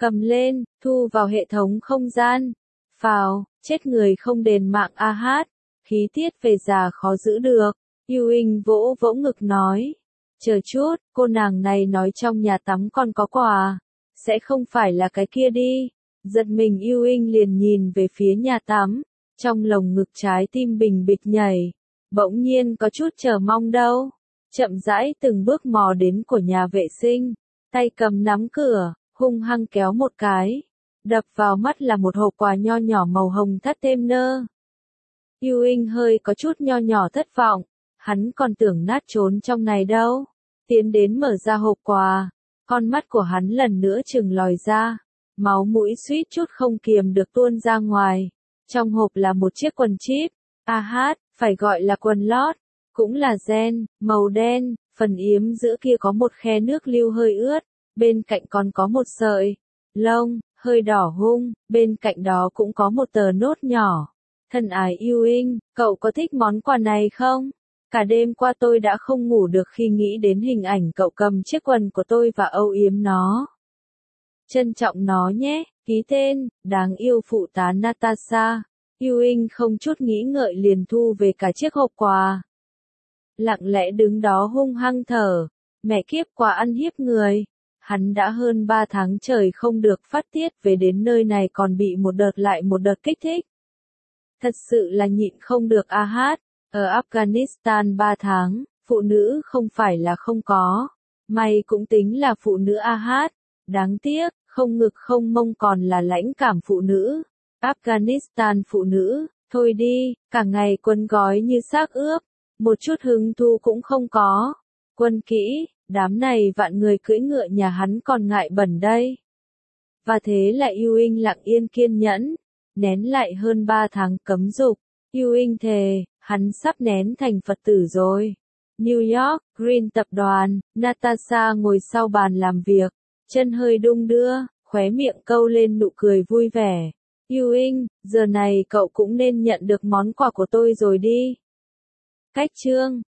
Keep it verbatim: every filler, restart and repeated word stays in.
Cầm lên, thu vào hệ thống không gian. Phào, chết người không đền mạng a hát, khí tiết về già khó giữ được. Ewing vỗ vỗ ngực nói. Chờ chút, cô nàng này nói trong nhà tắm còn có quà. Sẽ không phải là cái kia đi. Giật mình Ewing liền nhìn về phía nhà tắm. Trong lồng ngực trái tim bình bịch nhảy. Bỗng nhiên có chút chờ mong đâu. Chậm rãi từng bước mò đến của nhà vệ sinh. Tay cầm nắm cửa, hung hăng kéo một cái. Đập vào mắt là một hộp quà nho nhỏ màu hồng thắt thêm nơ. Ewing hơi có chút nho nhỏ thất vọng. Hắn còn tưởng nát trốn trong này đâu. Tiến đến mở ra hộp quà. Con mắt của hắn lần nữa trừng lòi ra. Máu mũi suýt chút không kiềm được tuôn ra ngoài. Trong hộp là một chiếc quần chip. A hát, phải gọi là quần lót. Cũng là gen, màu đen. Phần yếm giữa kia có một khe nước lưu hơi ướt. Bên cạnh còn có một sợi lông, hơi đỏ hung. Bên cạnh đó cũng có một tờ nốt nhỏ. Thân ái Ewing, cậu có thích món quà này không? Cả đêm qua tôi đã không ngủ được khi nghĩ đến hình ảnh cậu cầm chiếc quần của tôi và âu yếm nó. Trân trọng nó nhé, ký tên, đáng yêu phụ tá Natasha. Ewing không chút nghĩ ngợi liền thu về cả chiếc hộp quà. Lặng lẽ đứng đó hung hăng thở. Mẹ kiếp quá ăn hiếp người. Hắn đã hơn ba tháng trời không được phát tiết về đến nơi này còn bị một đợt lại một đợt kích thích. Thật sự là nhịn không được a hát. Ở Afghanistan ba tháng, phụ nữ không phải là không có. May cũng tính là phụ nữ a hát. Đáng tiếc, không ngực không mông còn là lãnh cảm phụ nữ. Afghanistan phụ nữ, thôi đi, cả ngày quấn gói như xác ướp. Một chút hứng thú cũng không có. Quân kỹ, đám này vạn người cưỡi ngựa nhà hắn còn ngại bẩn đây. Và thế là Ewing lặng yên kiên nhẫn. Nén lại hơn ba tháng cấm dục. Ewing thề, hắn sắp nén thành Phật tử rồi. New York, Green tập đoàn, Natasha ngồi sau bàn làm việc. Chân hơi đung đưa, khóe miệng câu lên nụ cười vui vẻ. Ewing, giờ này cậu cũng nên nhận được món quà của tôi rồi đi. Cách chương